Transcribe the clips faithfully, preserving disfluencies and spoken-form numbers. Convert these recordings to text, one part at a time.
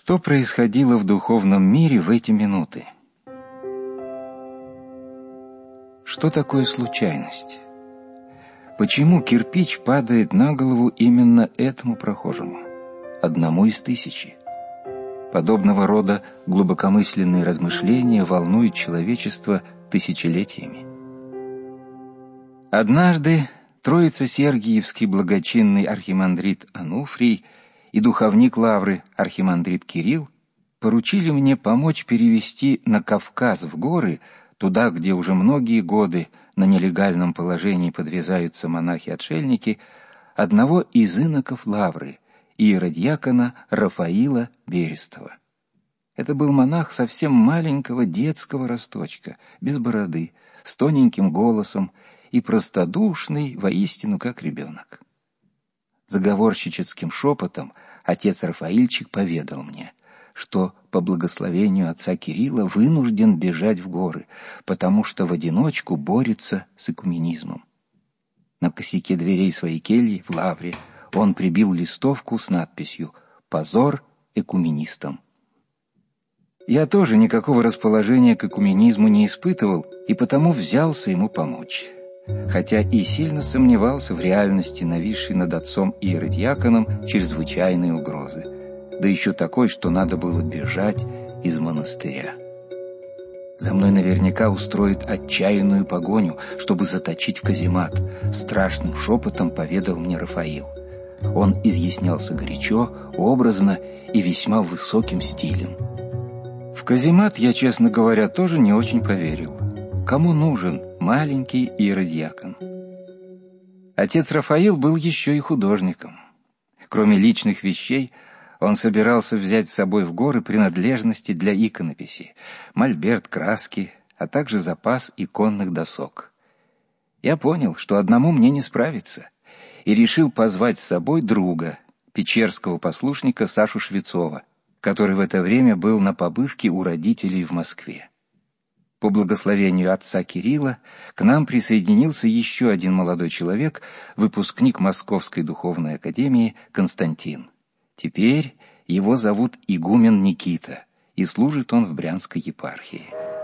Что происходило в духовном мире в эти минуты? Что такое случайность? Почему кирпич падает на голову именно этому прохожему, одному из тысячи? Подобного рода глубокомысленные размышления волнуют человечество тысячелетиями. Однажды Троице-Сергиевский благочинный архимандрит Ануфрий и духовник Лавры архимандрит Кирилл поручили мне помочь перевести на Кавказ в горы, туда, где уже многие годы на нелегальном положении подвязаются монахи-отшельники, одного из иноков Лавры, иеродьякона Рафаила Берестова. Это был монах совсем маленького детского росточка, без бороды, с тоненьким голосом и простодушный, воистину, как ребенок. Заговорщическим шепотом отец Рафаильчик поведал мне, что по благословению отца Кирилла вынужден бежать в горы, потому что в одиночку борется с экуменизмом. На косяке дверей своей кельи в Лавре он прибил листовку с надписью «Позор экуменистам». Я тоже никакого расположения к экуменизму не испытывал и потому взялся ему помочь, хотя и сильно сомневался в реальности нависшей над отцом иеродьяконом чрезвычайной угрозы, да еще такой, что надо было бежать из монастыря. За мной наверняка устроит отчаянную погоню, чтобы заточить в каземат, страшным шепотом поведал мне Рафаил. Он изъяснялся горячо, образно и весьма высоким стилем. В каземат я, честно говоря, тоже не очень поверил. Кому нужен маленький иеродьякон? Отец Рафаил был еще и художником. Кроме личных вещей, он собирался взять с собой в горы принадлежности для иконописи, мольберт, краски, а также запас иконных досок. Я понял, что одному мне не справиться, и решил позвать с собой друга, печерского послушника Сашу Швецова, который в это время был на побывке у родителей в Москве. По благословению отца Кирилла к нам присоединился еще один молодой человек, выпускник Московской духовной академии Константин. Теперь его зовут игумен Никита, и служит он в Брянской епархии.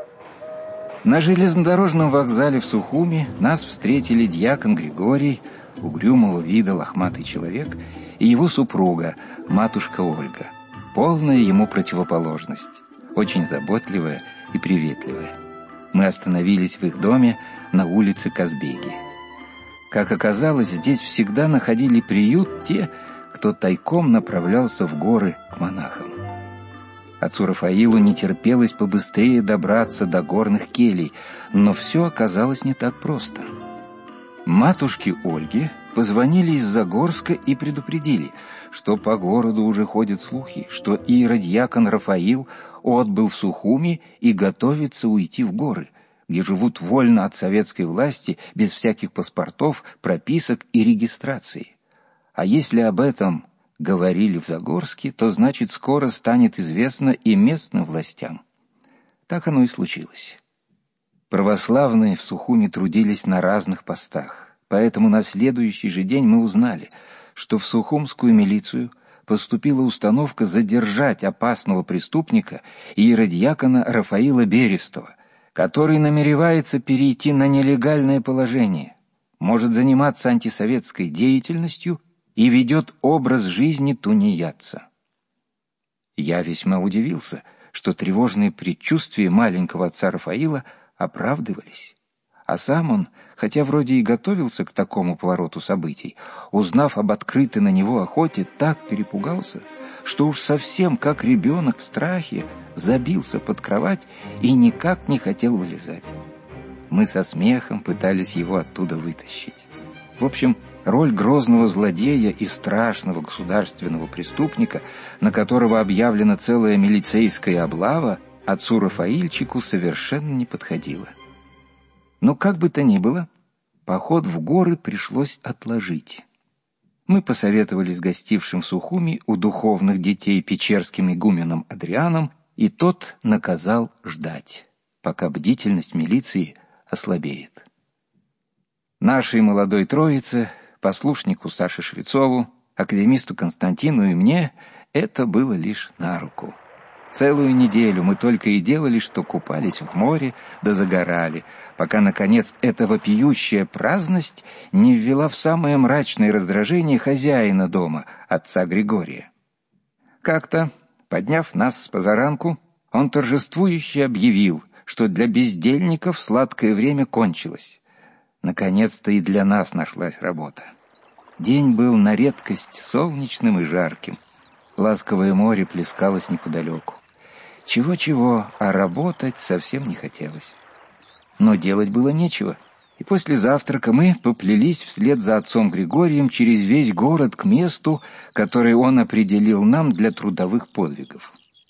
На железнодорожном вокзале в Сухуми нас встретили дьякон Григорий, угрюмого вида лохматый человек, и его супруга, матушка Ольга, полная ему противоположность, очень заботливая и приветливая. Мы остановились в их доме на улице Казбеги. Как оказалось, здесь всегда находили приют те, кто тайком направлялся в горы к монахам. Отцу Рафаилу не терпелось побыстрее добраться до горных келий, но все оказалось не так просто. Матушке Ольге позвонили из Загорска и предупредили, что по городу уже ходят слухи, что иеродьякон Рафаил отбыл в Сухуми и готовится уйти в горы, где живут вольно от советской власти, без всяких паспортов, прописок и регистрации. А если об этом говорили в Загорске, то значит скоро станет известно и местным властям. Так оно и случилось. Православные в Сухуми трудились на разных постах, поэтому на следующий же день мы узнали, что в сухумскую милицию поступила установка задержать опасного преступника иеродьякона Рафаила Берестова, который намеревается перейти на нелегальное положение, может заниматься антисоветской деятельностью и ведет образ жизни тунеядца. Я весьма удивился, что тревожные предчувствия маленького отца Рафаила оправдывались. А сам он, хотя вроде и готовился к такому повороту событий, узнав об открытой на него охоте, так перепугался, что уж совсем как ребенок в страхе забился под кровать и никак не хотел вылезать. Мы со смехом пытались его оттуда вытащить. В общем, роль грозного злодея и страшного государственного преступника, на которого объявлена целая милицейская облава, отцу Рафаильчику совершенно не подходила. Но как бы то ни было, поход в горы пришлось отложить. Мы посоветовались с гостившим в Сухуми у духовных детей печерским игуменом Адрианом, и тот наказал ждать, пока бдительность милиции ослабеет. Нашей молодой троице, послушнику Саше Швецову, академисту Константину и мне, это было лишь на руку. Целую неделю мы только и делали, что купались в море да загорали, пока, наконец, эта вопиющая праздность не ввела в самое мрачное раздражение хозяина дома, отца Григория. Как-то, подняв нас с позаранку, он торжествующе объявил, что для бездельников сладкое время кончилось. Наконец-то и для нас нашлась работа. День был на редкость солнечным и жарким. Ласковое море плескалось неподалеку. Чего-чего, а работать совсем не хотелось. Но делать было нечего, и после завтрака мы поплелись вслед за отцом Григорием через весь город к месту, которое он определил нам для трудовых подвигов.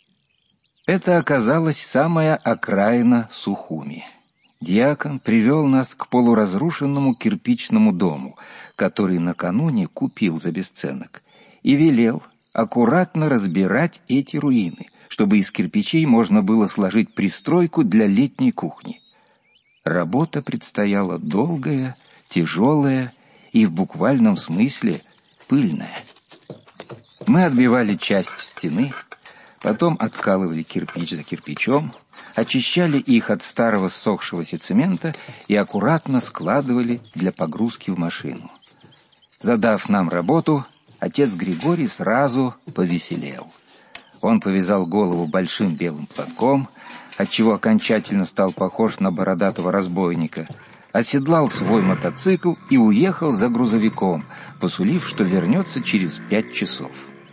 Это оказалась самая окраина Сухуми. Дьякон привел нас к полуразрушенному кирпичному дому, который накануне купил за бесценок, и велел аккуратно разбирать эти руины, чтобы из кирпичей можно было сложить пристройку для летней кухни. Работа предстояла долгая, тяжелая и в буквальном смысле пыльная. Мы отбивали часть стены, потом откалывали кирпич за кирпичом, очищали их от старого ссохшегося цемента и аккуратно складывали для погрузки в машину. Задав нам работу, отец Григорий сразу повеселел. Он повязал голову большим белым платком, отчего окончательно стал похож на бородатого разбойника, оседлал свой мотоцикл и уехал за грузовиком, посулив, что вернется через пять часов.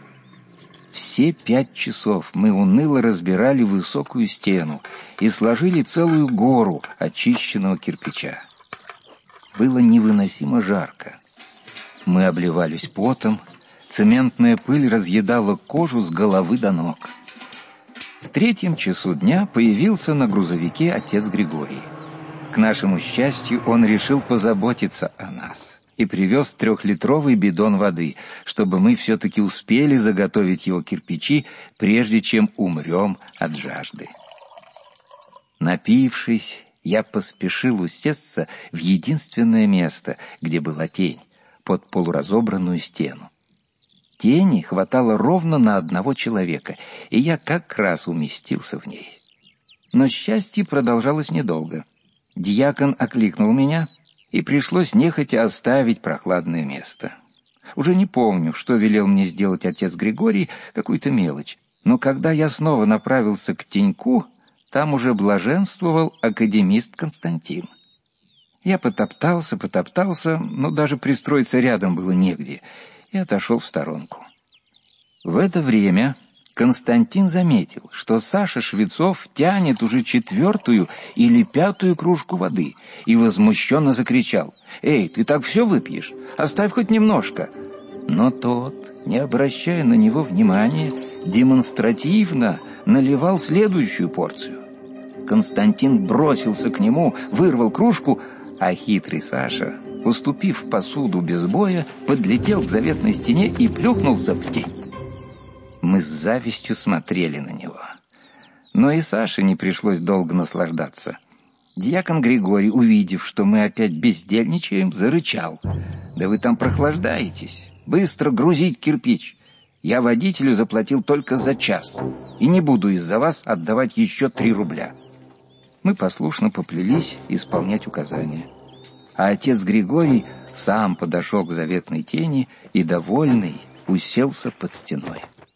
Все пять часов мы уныло разбирали высокую стену и сложили целую гору очищенного кирпича. Было невыносимо жарко. Мы обливались потом, цементная пыль разъедала кожу с головы до ног. В третьем часу дня появился на грузовике отец Григорий. К нашему счастью, он решил позаботиться о нас и привез трехлитровый бидон воды, чтобы мы все-таки успели заготовить его кирпичи, прежде чем умрем от жажды. Напившись, я поспешил усесться в единственное место, где была тень, под полуразобранную стену. Тени хватало ровно на одного человека, и я как раз уместился в ней. Но счастье продолжалось недолго. Дьякон окликнул меня, и пришлось нехотя оставить прохладное место. Уже не помню, что велел мне сделать отец Григорий, какую-то мелочь, но когда я снова направился к теньку, там уже блаженствовал академист Константин. Я потоптался, потоптался, но даже пристроиться рядом было негде, и отошел в сторонку. В это время Константин заметил, что Саша Швецов тянет уже четвертую или пятую кружку воды, и возмущенно закричал: «Эй, ты так все выпьешь? Оставь хоть немножко!» Но тот, не обращая на него внимания, демонстративно наливал следующую порцию. Константин бросился к нему, вырвал кружку, а хитрый Саша, уступив посуду без боя, подлетел к заветной стене и плюхнулся в тень. Мы с завистью смотрели на него. Но и Саше не пришлось долго наслаждаться. Дьякон Григорий, увидев, что мы опять бездельничаем, зарычал: «Да вы там прохлаждаетесь! Быстро грузить кирпич! Я водителю заплатил только за час, и не буду из-за вас отдавать еще три рубля». Мы послушно поплелись исполнять указания. А отец Григорий сам подошел к заветной тени и, довольный, уселся под стеной.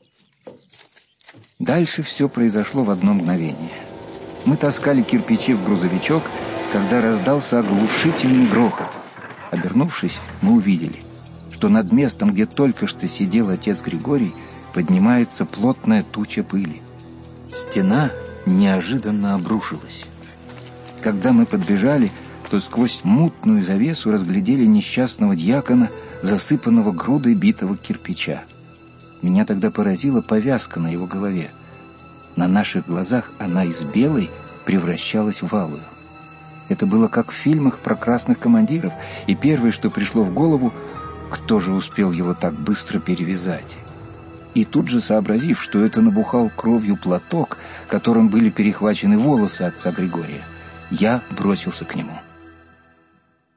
Дальше все произошло в одно мгновение. Мы таскали кирпичи в грузовичок, когда раздался оглушительный грохот. Обернувшись, мы увидели, что над местом, где только что сидел отец Григорий, поднимается плотная туча пыли. Стена неожиданно обрушилась. Когда мы подбежали, то сквозь мутную завесу разглядели несчастного дьякона, засыпанного грудой битого кирпича. Меня тогда поразила повязка на его голове. На наших глазах она из белой превращалась в алую. Это было как в фильмах про красных командиров, и первое, что пришло в голову: кто же успел его так быстро перевязать? И тут же, сообразив, что это набухал кровью платок, которым были перехвачены волосы отца Григория, я бросился к нему.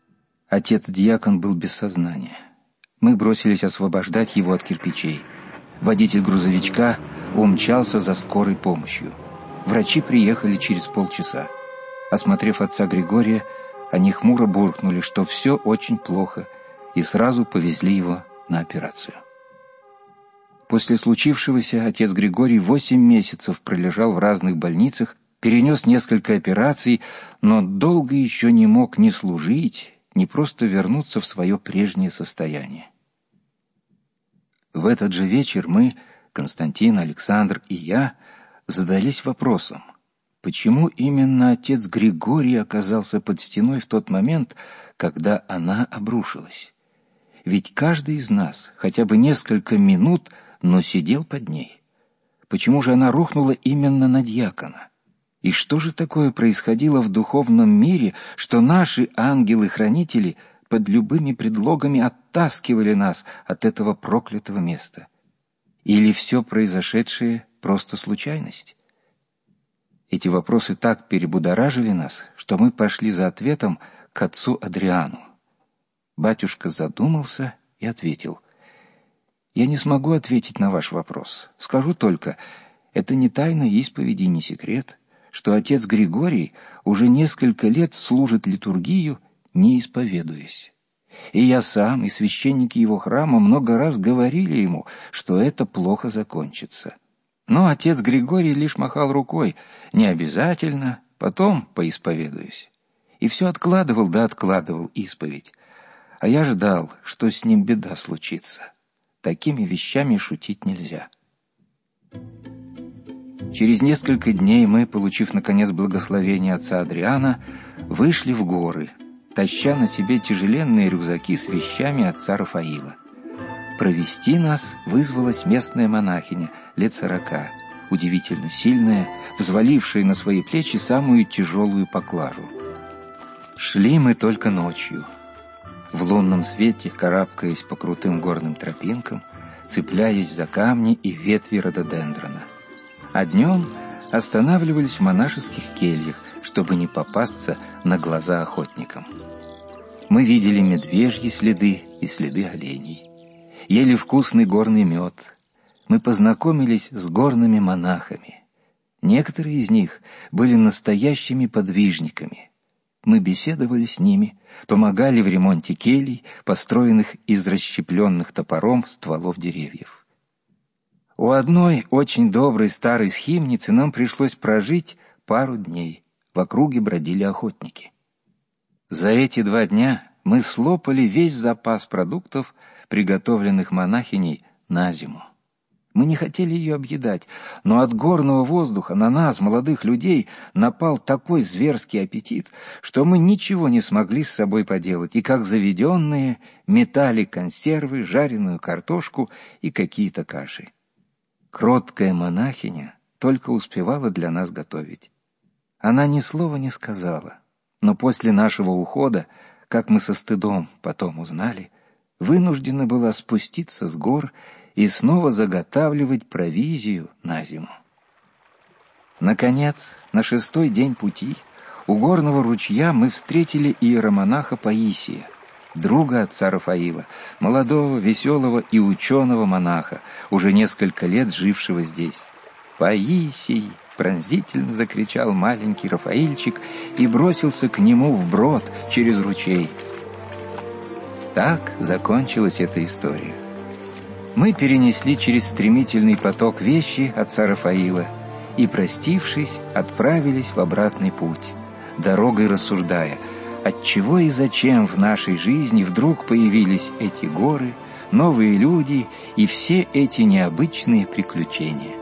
Отец-диакон был без сознания. Мы бросились освобождать его от кирпичей. Водитель грузовичка умчался за скорой помощью. Врачи приехали через полчаса. Осмотрев отца Григория, они хмуро буркнули, что все очень плохо, и сразу повезли его на операцию. После случившегося отец Григорий восемь месяцев пролежал в разных больницах, перенес несколько операций, но долго еще не мог ни служить, ни просто вернуться в свое прежнее состояние. В этот же вечер мы, Константин, Александр и я, задались вопросом, почему именно отец Григорий оказался под стеной в тот момент, когда она обрушилась? Ведь каждый из нас хотя бы несколько минут, но сидел под ней. Почему же она рухнула именно на дьякона? И что же такое происходило в духовном мире, что наши ангелы-хранители под любыми предлогами оттаскивали нас от этого проклятого места? Или все произошедшее просто случайность? Эти вопросы так перебудоражили нас, что мы пошли за ответом к отцу Адриану. Батюшка задумался и ответил: «Я не смогу ответить на ваш вопрос. Скажу только, это не тайна исповеди, не секрет, что отец Григорий уже несколько лет служит литургию, не исповедуясь. И я сам, и священники его храма много раз говорили ему, что это плохо закончится. Но отец Григорий лишь махал рукой: не обязательно, потом поисповедуюсь. И все откладывал да откладывал исповедь. А я ждал, что с ним беда случится. Такими вещами шутить нельзя». Через несколько дней мы, получив наконец благословение отца Адриана, вышли в горы, таща на себе тяжеленные рюкзаки с вещами отца Рафаила. Провести нас вызвалась местная монахиня лет сорока, удивительно сильная, взвалившая на свои плечи самую тяжелую поклажу. Шли мы только ночью, в лунном свете, карабкаясь по крутым горным тропинкам, цепляясь за камни и ветви рододендрона. А днем останавливались в монашеских кельях, чтобы не попасться на глаза охотникам. Мы видели медвежьи следы и следы оленей, ели вкусный горный мед. Мы познакомились с горными монахами. Некоторые из них были настоящими подвижниками. Мы беседовали с ними, помогали в ремонте келий, построенных из расщепленных топором стволов деревьев. У одной очень доброй старой схимницы нам пришлось прожить пару дней. В округе бродили охотники. За эти два дня мы слопали весь запас продуктов, приготовленных монахиней на зиму. Мы не хотели ее объедать, но от горного воздуха на нас, молодых людей, напал такой зверский аппетит, что мы ничего не смогли с собой поделать, и, как заведенные, метали консервы, жареную картошку и какие-то каши. Кроткая монахиня только успевала для нас готовить. Она ни слова не сказала, но после нашего ухода, как мы со стыдом потом узнали, вынуждена была спуститься с гор и снова заготавливать провизию на зиму. Наконец, на шестой день пути у горного ручья мы встретили иеромонаха Паисия, друга отца Рафаила, молодого, веселого и ученого монаха, уже несколько лет жившего здесь. «Паисий!» — пронзительно закричал маленький Рафаильчик и бросился к нему вброд через ручей. Так закончилась эта история. Мы перенесли через стремительный поток вещи отца Рафаила и, простившись, отправились в обратный путь, дорогой рассуждая, отчего и зачем в нашей жизни вдруг появились эти горы, новые люди и все эти необычные приключения.